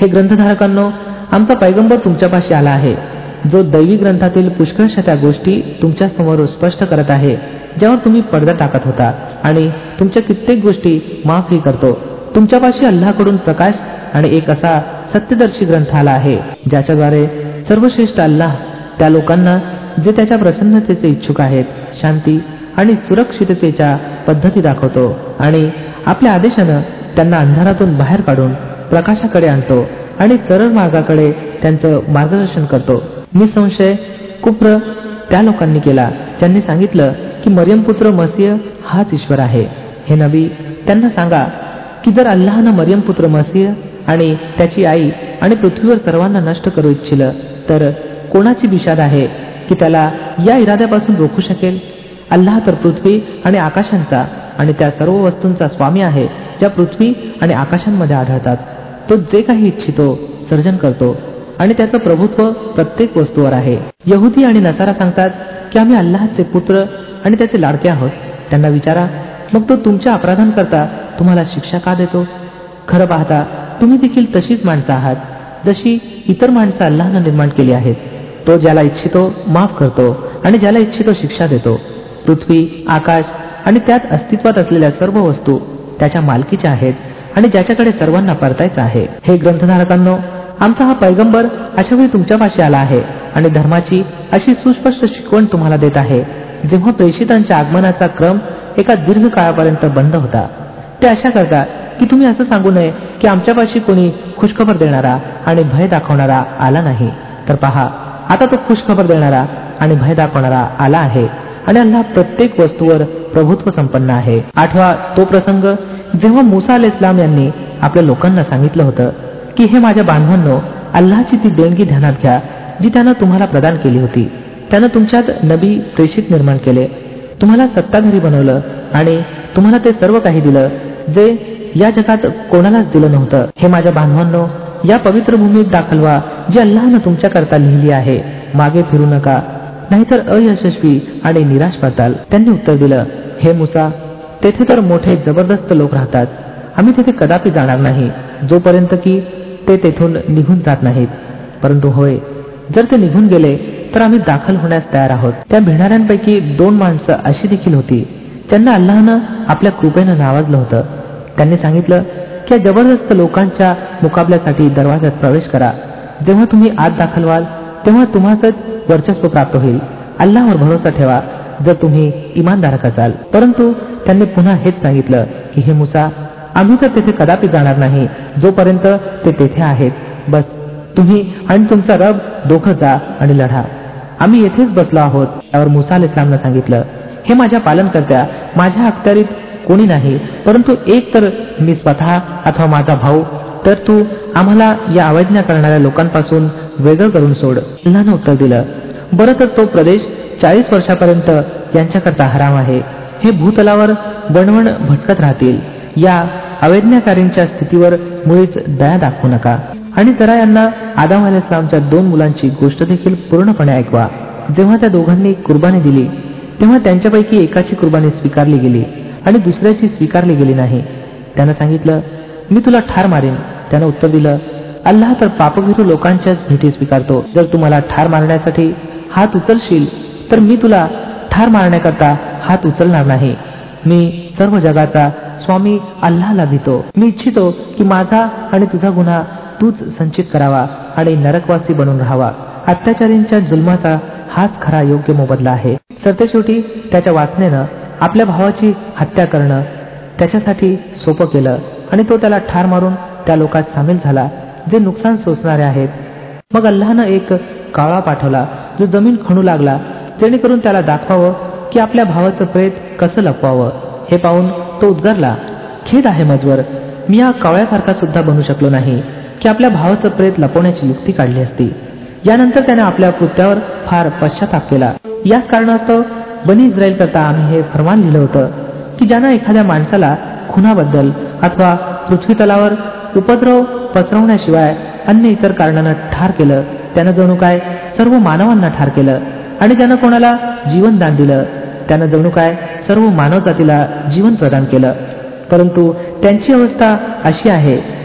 हे ग्रंथधारकांनो, आमचा पैगंबर तुमच्यापाशी आला आहे, जो दैवी ग्रंथातील पुष्कळशा त्या गोष्टी तुमच्या समोर स्पष्ट करत आहे ज्यावर तुम्ही पडदा टाकत होता, आणि तुमच्या कित्येक गोष्टी माफही करतो. तुमच्यापाशी अल्लाहकडून प्रकाश आणि एक असा सत्यदर्शी ग्रंथ आला आहे, ज्याच्याद्वारे सर्वश्रेष्ठ अल्लाह त्या लोकांना जे त्याच्या प्रसन्नतेचे इच्छुक आहेत शांती आणि सुरक्षिततेच्या पद्धती दाखवतो, आणि आपल्या आदेशानं त्यांना अंधारातून बाहेर काढून प्रकाशाकडे आणतो आणि सरळ मार्गाकडे त्यांचं मार्गदर्शन करतो. निसंशय कुफ्र त्या लोकांनी केला ज्यांनी सांगितलं की मरियम पुत्र मसीह हाच ईश्वर आहे. हे नबी, त्यांना सांगा की जर अल्लाहनं मरियम पुत्र मसीह आणि त्याची आई आणि पृथ्वीवर सर्वांना नष्ट करू इच्छिलं तर कोणाची बिशाद आहे की त्याला या इराद्यापासून रोखू शकेल? अल्लाह तर पृथ्वी आणि आकाशांचा आणि त्या सर्व वस्तूंचा स्वामी आहे ज्या पृथ्वी आणि आकाशांमध्ये आढळतात. तो जे काही इच्छितो सर्जन करतो आणि त्याचं प्रभुत्व प्रत्येक वस्तूवर आहे. यहुदी आणि नसारा सांगतात की आम्ही अल्लाहचे पुत्र आणि त्याचे लाडके आहोत. त्यांना विचारा, मग तो तुमच्या अपराधांकरता तुम्हाला शिक्षा का देतो? खरं पाहता तुम्ही देखील तशीच माणसं आहात जशी इतर माणसं अल्लाहनं निर्माण केली आहेत. तो ज्याला इच्छितो माफ करतो आणि ज्याला इच्छितो शिक्षा देतो. पृथ्वी, आकाश आणि त्यात अस्तित्वात असलेल्या सर्व वस्तू त्याच्या मालकीच्या आहेत आणि ज्याच्याकडे सर्वांना परतायचं आहे. हे ग्रंथधारकांनो, आमचा हा पैगंबर अशावेळी तुमच्यापाशी आला आहे आणि धर्माची अशी सुस्पष्ट शिकवण तुम्हाला देत आहे जेव्हा प्रेषितांच्या आगमनाचा क्रम एका दीर्घ काळापर्यंत बंद होता. ते अशा करतात की तुम्ही असं सांगू नये की आमच्यापाशी कोणी खुशखबर देणारा आणि भय दाखवणारा आला नाही. तर पहा, आता तो खुशखबर देणारा आणि भय दाखवणारा आला आहे आणि अल्लाह प्रत्येक वस्तूवर प्रभुत्व संपन्न आहे. आठवा तो प्रसंग जेव्हा मूसा अलैहिस्सलाम यांनी आपल्या लोकांना सांगितलं होतं की हे माझ्या बांधवांनो, अल्लाहची ती देणगी ध्यानात घ्या जी त्यानं तुम्हाला प्रदान केली होती. त्यानं तुमच्यात नबी प्रेषित निर्माण केले, तुम्हाला सत्ताधारी बनवलं आणि तुम्हाला ते सर्व काही दिलं जे या जगात कोणालाच दिलं नव्हतं. हे माझ्या बांधवांनो, या पवित्र भूमीत दाखल व्हा जी अल्लाहनं तुमच्याकरता लिहिली आहे. मागे फिरू नका, नाहीतर अयशस्वी आणि निराश पडताल. त्यांनी उत्तर दिलं, हे मूसा, तेथे तर मोठे जबरदस्त लोक राहतात. आम्ही तेथे कदापि जाणार नाही जोपर्यंत की ते तेथून निघून जात नाहीत. परंतु होय, जर ते निघून गेले तर आम्ही दाखल होण्यास तयार आहोत. त्या भिणाऱ्यांपैकी 2 माणसं अशी देखील होती ज्यांना अल्लाहनं आपल्या कृपेनं नावाजलं होतं. त्यांनी सांगितलं की या जबरदस्त लोकांच्या मुकाबल्यासाठी दरवाजात प्रवेश करा. जेव्हा तुम्ही आत दाखल व्हाल तेव्हा तुम्हाचंच वर्चस्व प्राप्त होईल. अल्लाहवर भरोसा ठेवा जर तुम्ही इमानदारक असाल. परंतु त्यांनी पुन्हा हेच सांगितलं की हे मूसा, आम्ही तर तेथे कदापि जाणार नाही जोपर्यंत ते तेथे आहेत. बस तुम्ही आणि तुमचा रब दोघं जा आणि लढा, आम्ही येथेच बसलो आहोत. त्यावर मूसा अलैहिस्सलामनं सांगितलं, हे माझ्या पालनकर्त्या, माझ्या अखत्यारीत कोणी नाही परंतु एक तर मी स्वतः अथवा माझा भाऊ, तर तू आम्हाला या अवैज्ञा करणाऱ्या लोकांपासून वेगळं करून सोड. अल्लाहनं उत्तर दिलं, बरं तर तो प्रदेश 40 वर्षापर्यंत यांच्याकरता हराम आहे. हे भूतलावर वणवण भटकत राहतील. या अवैज्ञाकारींच्या स्थितीवर मुळीच दया दाखवू नका. आणि जरा यांना आदम अलैहिस्सलामच्या 2 मुलांची गोष्ट देखील पूर्णपणे ऐकवा. जेव्हा त्या दोघांनी कुर्बानी दिली तेव्हा त्यांच्यापैकी एकाची कुर्बानी स्वीकारली गेली आणि दुसऱ्याची स्वीकारली गेली नाही. त्यानं सांगितलं, मी तुला ठार मारेन. त्यानं उत्तर दिलं, अल्लाह तर पापभीरू लोकांच्याच भेटी स्वीकारतो. जर तू मला ठार मारण्यासाठी हात उचलशील तर मी तुला ठार मारण्याकरता हात उचलणार नाही. मी सर्व जगाचा स्वामी अल्लाहला भितो. मी इच्छितो की माझा आणि तुझा गुन्हा तूच संचित करावा आणि नरकवासी बनून राहावा. अत्याचारींच्या जुलमाचा हाच खरा योग्य मोबदला आहे. सरतेशेवटी त्याच्या वासनेनं आपल्या भावाची हत्या करणं त्याच्यासाठी सोपं केलं आणि तो त्याला ठार मारून त्या लोकात सामील झाला जे नुकसान सोसणारे आहेत. मग अल्लाहनं एक कावळा पाठवला जो जमीन खणू लागला जेणेकरून त्याला दाखवावं की आपल्या भावाचं प्रेत कसं लपवावं. हे पाहून तो उद्गारला, खेद आहे मजवर, मी या कावळ्यासारखा सुद्धा बनू शकलो नाही की आपल्या भावाचं प्रेत लपवण्याची युक्ती काढली असती. यानंतर त्याने आपल्या कृत्यावर फार पश्चाताप केला. याच कारणास्तव बनी इस्रायल करता आम्ही हे फरमान लिहिलं होतं की ज्यानं एखाद्या माणसाला खुनाबद्दल अथवा पृथ्वी तलावर उपद्रव पसरवण्याशिवाय अन्य इतर कारणानं ठार केलं त्यानं जणू काय सर्व मानवांना ठार केलं, आणि ज्यानं कोणाला जीवनदान दिलं त्यानं जणू काय सर्व मानवजातीला जीवन प्रदान केलं. परंतु त्यांची अवस्था अशी आहे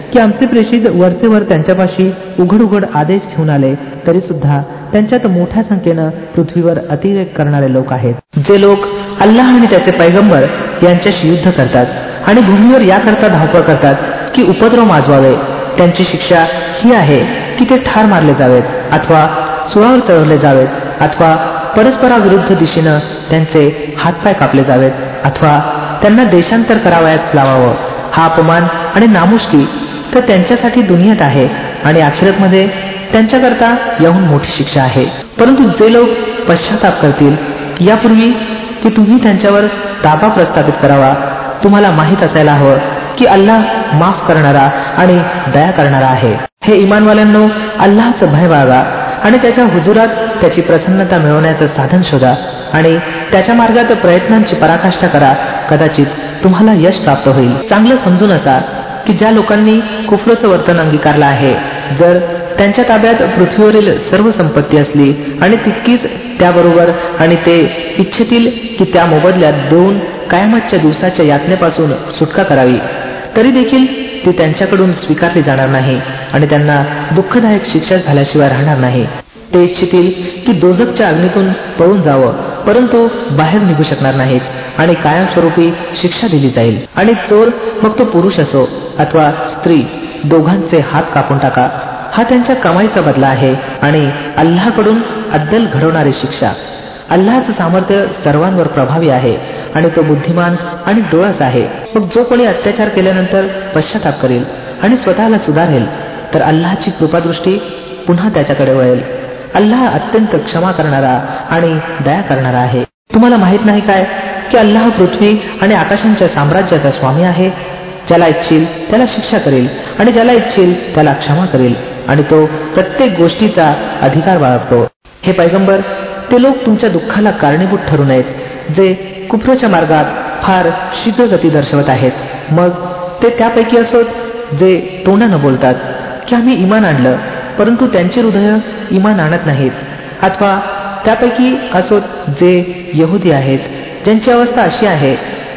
की आमचे प्रेषित वरचे वर त्यांच्यापाशी उघड उघड आदेश घेऊन आले तरी सुद्धा त्यांच्यात मोठ्या संख्येनं पृथ्वीवर अतिरेक करणारे लोक आहेत. जे लोक अल्लाह आणि त्याचे पैगंबर यांच्याशी युद्ध करतात आणि भूमीवर याकरता धावपळ करतात की उपद्रव माजवावे, त्यांची शिक्षा ही आहे की ते ठार मारले जावेत अथवा सुळावर चढवले जावेत अथवा परस्पराविरुद्ध दिशेनं त्यांचे हातपाय कापले जावेत अथवा त्यांना देशांतर करावयास लावावं. हा अपमान आणि नामुष्की तर त्यांच्यासाठी दुनियेत आहे आणि आखिरतमध्ये त्यांच्याकरता याहून मोठी शिक्षा आहे. परंतु जे लोक पश्चाताप करतील यापूर्वी की तुम्ही त्यांच्यावर ताबा प्रस्थापित करावा, तुम्हाला माहीत असायला हवं की अल्लाह माफ करणारा आणि दया करणारा आहे. हे इमानवाल्यांनो, अल्लाहचं भय बाळगा आणि त्याच्या हुजुरात त्याची प्रसन्नता मिळवण्याचं साधन शोधा आणि त्याच्या मार्गात प्रयत्नांची पराकाष्ठा करा. कदाचित तुम्हाला यश प्राप्त होईल. चांगलं समजून असा की ज्या लोकांनी कुफरचं वर्तन अंगीकारलं आहे, जर त्यांच्या ताब्यात पृथ्वीवरील सर्व संपत्ती असली आणि तितकीच त्याबरोबर आणि ते इच्छितील की त्या मोबदल्यात देऊन कयामतच्या दिवसाच्या यातनेपासून सुटका करावी, तरी देखील ती त्यांच्याकडून स्वीकारली जाणार नाही आणि त्यांना दुःखदायक शिक्षा झाल्याशिवाय राहणार नाही. ते इच्छितील की दोझखच्या अग्नीतून पळून जावं, परंतु बाहेर निघू शकणार नाहीत आणि कायमस्वरूपी शिक्षा दिली जाईल. आणि चोर मग तो पुरुष असो अथवा स्त्री, दोघांचे हात कापून टाका. हा त्यांच्या कमाईचा बदला आहे आणि अल्लाहकडून अद्दल घडवणारी शिक्षा. अल्लाहचं सामर्थ्य सर्वांवर प्रभावी आहे आणि तो बुद्धिमान आणि डोळस आहे. मग जो कोणी अत्याचार केल्यानंतर पश्चाताप करेल आणि स्वतःला सुधारेल तर अल्लाहची कृपादृष्टी पुन्हा त्याच्याकडे वळेल. अल्लाह अत्यंत क्षमा करणारा आणि दया करणारा आहे. तुम्हाला माहित नाही काय की अल्लाह पृथ्वी आणि आकाशांच्या साम्राज्याचा स्वामी आहे. ज्याला इच्छील त्याला शिक्षा करेल आणि ज्याला इच्छील त्याला क्षमा करेल आणि तो प्रत्येक गोष्टीचा अधिकार बाळगतो. हे पैगंबर, ते लोक तुमच्या दुःखाला कारणीभूत ठरू नयेत जे कुफरच्या मार्गात फार शीघ्र गती दर्शवत आहेत. मग ते त्यापैकी असोत जे तोंडानं बोलतात की आम्ही इमान आणलं, परंतु त्यांची हृदय इमान आणत नाहीत, अथवा त्यापैकी असोत जे यहुदी आहेत, ज्यांची अवस्था अशी आहे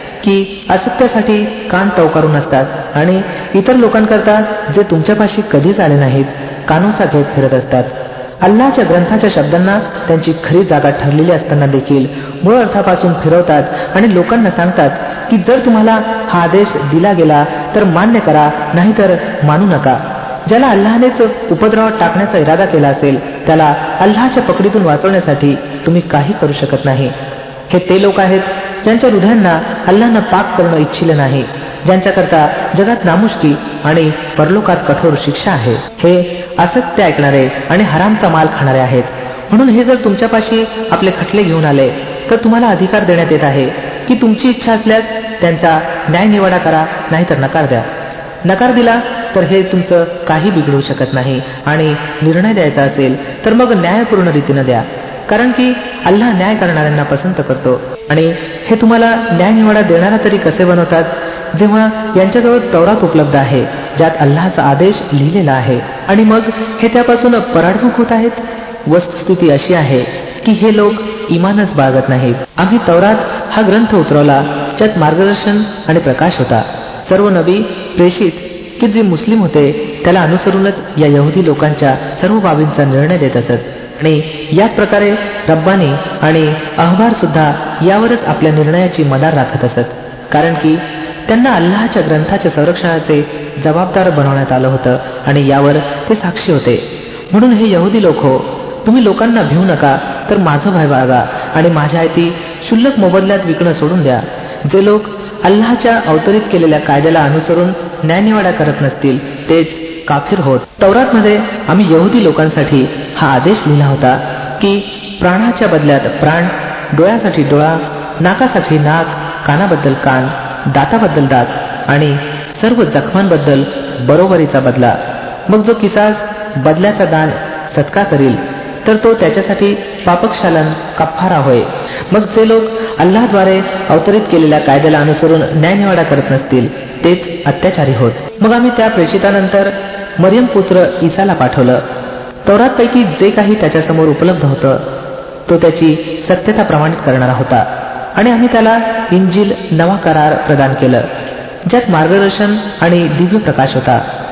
की असत्यासाठी कान टवकारून असतात आणि इतर लोकांकरता जे तुमच्यापाशी कधीच आले नाहीत कानोसा घेत फिरत असतात. अल्लाहच्या ग्रंथाच्या शब्दांना त्यांची खरी जागा ठरलेली असताना देखील मूळ अर्थापासून फिरवतात आणि लोकांना सांगतात की जर तुम्हाला हा आदेश दिला गेला तर मान्य करा, नाहीतर मानू नका. ज्याला अल्लाहनेच उपद्रवात टाकण्याचा इरादा केला असेल त्याला अल्लाहच्या पकडीतून वाचवण्यासाठी तुम्ही काही करू शकत नाही. हे ते लोक आहेत ज्यांच्या हृदयांना अल्लाहनं पाक करणं इच्छिलं नाही, ज्यांच्याकरता जगात नामुष्की आणि परलोकात कठोर शिक्षा आहे. हे असत्य ऐकणारे आणि हरामचा माल खाणारे आहेत. म्हणून हे जर तुमच्यापाशी आपले खटले घेऊन आले तर तुम्हाला अधिकार देण्यात येत आहे की तुमची इच्छा असल्यास त्यांचा न्यायनिवाडा करा, नाहीतर नकार द्या. नकार दिला तर हे तुमचं काही बिघडू शकत नाही आणि निर्णय द्यायचा असेल तर मग न्यायपूर्ण रीतीनं द्या, कारण की अल्लाह न्याय करणाऱ्यांना पसंत करतो. आणि हे तुम्हाला न्यायनिवाडा देणारा तरी कसे बनवतात, जेव्हा यांच्याजवळ तौरात उपलब्ध आहे ज्यात अल्लाहचा आदेश लिहिलेला आहे आणि मग हे त्यापासून पराडमुख होत आहेत. वस्तुस्थिती अशी आहे की हे लोक इमानच बाळगत नाहीत. आम्ही तौरात हा ग्रंथ उतरवला ज्यात मार्गदर्शन आणि प्रकाश होता. सर्व नबी प्रेषित की जे मुस्लिम होते त्याला अनुसरूनच या यहुदी लोकांच्या सर्व बाबींचा निर्णय देत असत आणि याच प्रकारे रब्बानी आणि अहबार सुद्धा यावरच आपल्या निर्णयाची मदार राखत असत, कारण की त्यांना अल्लाहच्या ग्रंथाच्या संरक्षणाचे जबाबदार बनवण्यात आलं होतं आणि यावर ते साक्षी होते. म्हणून हे यहुदी लोक हो, तुम्ही लोकांना भिवू नका तर माझं भय बाळगा आणि माझ्या आयती क्षुल्लक मोबदल्यात विकणं सोडून द्या. जे लोक अल्लाहच्या अवतरित केलेल्या कायद्याला अनुसरून न्यायनिवाडा करत नसतील तेच काफिर होत. तौरातमध्ये आम्ही यहुदी लोकांसाठी हा आदेश लिहिला होता की प्राणाच्या बदल्यात प्राण, डोळ्यासाठी डोळा, नाकासाठी नाक, कानाबद्दल कान, दाताबद्दल दात आणि सर्व जखमांबद्दल बरोबरीचा बदला. मग जो किसास बदल्याचा दान सत्कार करील तर तो त्याच्यासाठी पापक्षालन कफ्फारा होय. मग जे लोक अल्लाहद्वारे अवतरित केलेल्या कायद्याला अनुसरून न्यायनिवाडा करत नसतील तेच अत्याचारी होत. मग आम्ही त्या प्रेषितानंतर मरियम पुत्र ईसाला पाठवलं. तौरातपैकी जे काही त्याच्यासमोर उपलब्ध होतं तो त्याची सत्यता प्रमाणित करणारा होता आणि आम्ही त्याला इंजिल नवा करार प्रदान केलं ज्यात मार्गदर्शन आणि दिव्य प्रकाश होता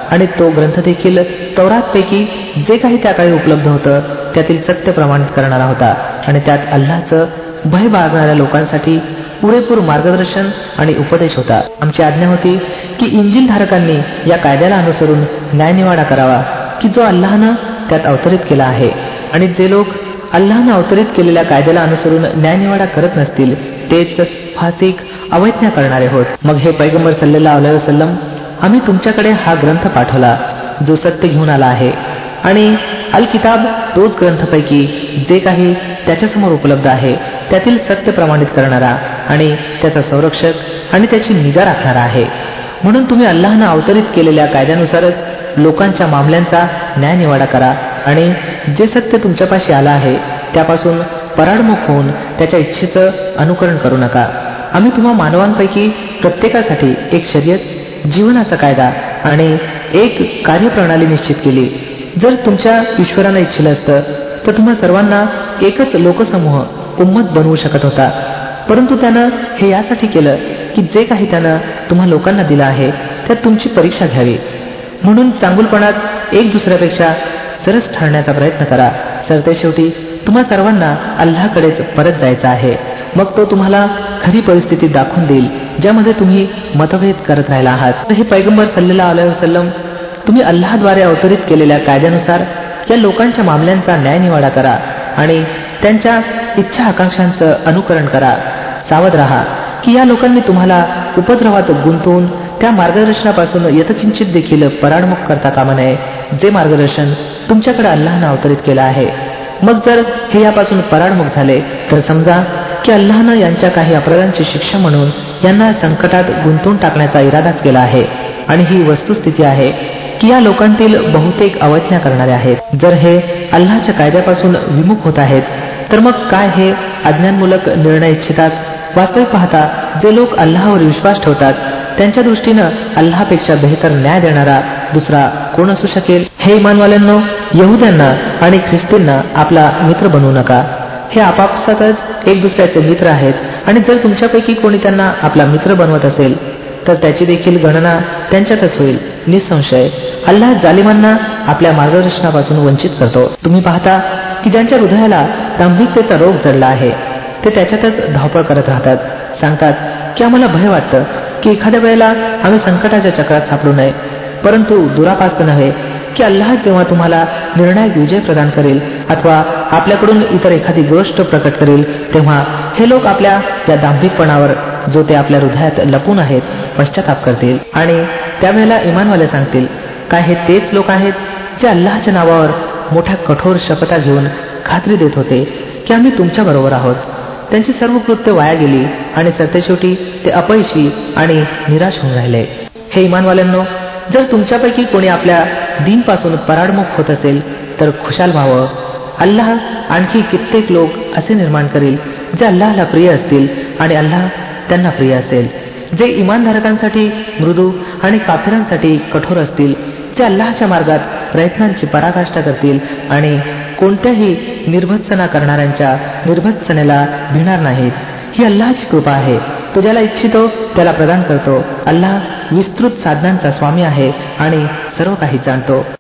आणि तो ग्रंथ देखील तौरातपैकी जे काही त्या काळी उपलब्ध होतं त्यातील सत्य प्रमाणित करणारा होता आणि त्यात अल्लाहचं भय बाळगणाऱ्या लोकांसाठी पुरेपूर मार्गदर्शन आणि उपदेश होता. आमची आज्ञा होती की इंजिल धारकांनी या कायद्याला अनुसरून न्यायनिवाडा करावा की जो अल्लाहनं त्यात अवतरित केला आहे, आणि जे लोक अल्लाहनं अवतरित केलेल्या कायद्याला अनुसरून न्यायनिवाडा करत नसतील तेच फासिक अवैज्ञा करणारे होत. मग हे पैगंबर सल्लल्लाहु अलैहि वसल्लम, आम्ही तुमच्याकडे हा ग्रंथ पाठवला जो सत्य घेऊन आला आहे, आणि अल किताब तोच ग्रंथपैकी जे काही त्याच्यासमोर उपलब्ध आहे त्यातील सत्य प्रमाणित करणारा आणि त्याचा संरक्षक आणि त्याची निगा राखणारा आहे. म्हणून तुम्ही अल्लाहनं अवतरित केलेल्या कायद्यानुसारच लोकांच्या मामल्यांचा न्यायनिवाडा करा आणि जे सत्य तुमच्यापाशी आलं आहे त्यापासून पराडमुख होऊन त्याच्या इच्छेचं अनुकरण करू नका. आम्ही तुम्हा मानवांपैकी प्रत्येकासाठी एक शर्यत, जीवनाचा कायदा आणि एक कार्यप्रणाली निश्चित केली. जर तुमच्या ईश्वरानं इच्छिलं असतं तर तुम्हा सर्वांना एकच लोकसमूह उम्मत बनवू शकत होता, परंतु त्यानं हे यासाठी केलं की जे काही त्यानं तुम्हा लोकांना दिलं आहे त्यात तुमची परीक्षा घ्यावी. म्हणून चांगुलपणात एक दुसऱ्यापेक्षा सरस ठरण्याचा प्रयत्न करा. सरतेशेवटी तुम्हा सर्वांना अल्लाहकडेच परत जायचं आहे. मग तो तुम्हाला खरी परिस्थिती दाखवून देईल ज्यामध्ये तुम्ही मतभेद करत राहिला आहात. तर हे पैगंबर सल्लल्लाहु अलैहि वसल्लम, तुम्ही अल्लाहद्वारे अवतरित केलेल्या कायद्यानुसार या लोकांच्या मामल्यांचा न्यायनिवाडा करा आणि त्यांच्या इच्छा आकांक्षांचं अनुकरण करा. सावध राहा की या लोकांनी तुम्हाला उपद्रवात गुंतवून त्या मार्गदर्शनापासून यथकिंचित देखील पराडमुख करता कामा नये जे मार्गदर्शन तुमच्याकडे अल्लाहनं अवतरित केलं आहे. मग जर हे यापासून पराडमुख झाले तर समजा की अल्लाहनं यांच्या काही अपराधांची शिक्षा म्हणून यांना संकटात गुंतवून टाकण्याचा इरादाच केला आहे, आणि ही वस्तुस्थिती आहे की या लोकांतील बहुतेक अवज्ञा करणारे आहेत. जर हे अल्लाहच्या कायद्यापासून विमुख होत आहेत तर मग काय हे अज्ञानमूलक निर्णय इच्छितात? वास्तविक पाहता जे लोक अल्लाहवर विश्वास ठेवतात त्यांच्या दृष्टीनं अल्लाहपेक्षा बेहतर न्याय देणारा दुसरा कोण असू शकेल? हे इमानवाल्यांनो, यहुद्यांना आणि ख्रिस्तींना आपला मित्र बनवू नका. हे आपापसातच एक दुसऱ्याचे मित्र आहेत, आणि जर तुमच्यापैकी कोणी त्यांना आपला मित्र बनवत असेल तर त्याची देखील गणना त्यांच्यातच होईल. निसंशय अल्लाह जालिमांना आपल्या मार्गदर्शनापासून वंचित करतो. तुम्ही पाहता की ज्यांच्या हृदयाला दांभिकतेचा रोग जडला आहे ते त्याच्यातच धावपळ करत राहतात. सांगतात की आम्हाला भय वाटतं की एखाद्या वेळेला आम्ही संकटाच्या चक्रात सापडू नये, परंतु दुरापास्त नव्हे की अल्लाह जेव्हा तुम्हाला निर्णायक विजय प्रदान करेल अथवा आपल्याकडून इतर एखादी गोष्ट प्रकट करेल तेव्हा हे लोक आपल्या या दांभिकपणावर जो ते आपल्या हृदयात लपून आहेत पश्चाताप करतील. आणि त्यावेळेला इमानवाले सांगतील, काय हे तेच लोक आहेत जे अल्लाहच्या नावावर मोठ्या कठोर शपथा घेऊन खात्री देत होते की आम्ही तुमच्या बरोबर आहोत? त्यांची सर्व कृत्य वाया गेली आणि सरतेशेवटी ते अपयशी आणि निराश होऊन राहिले. हे इमानवाल्यांनो, जर तुमच्यापैकी कोणी आपल्या दीनपासून पराडमुख होत असेल तर खुशाल व्हावं. अल्लाह आणखी कित्येक लोक असे निर्माण करेल जे अल्लाहला प्रिय असतील आणि अल्लाह त्यांना प्रिय असेल, जे इमानधारकांसाठी मृदू आणि काफिरांसाठी कठोर असतील, जे अल्लाहच्या मार्गात प्रयत्नांची पराकाष्ठा करतील आणि कोणत्याही निर्भत्सना करणाऱ्यांच्या निर्भत्सनेला भिणार नाहीत. ही अल्लाहची कृपा आहे. तो ज्याला इच्छितो त्याला प्रदान करतो. अल्लाह विस्तृत साधनांचा स्वामी आहे आणि सर्व काही जाणतो.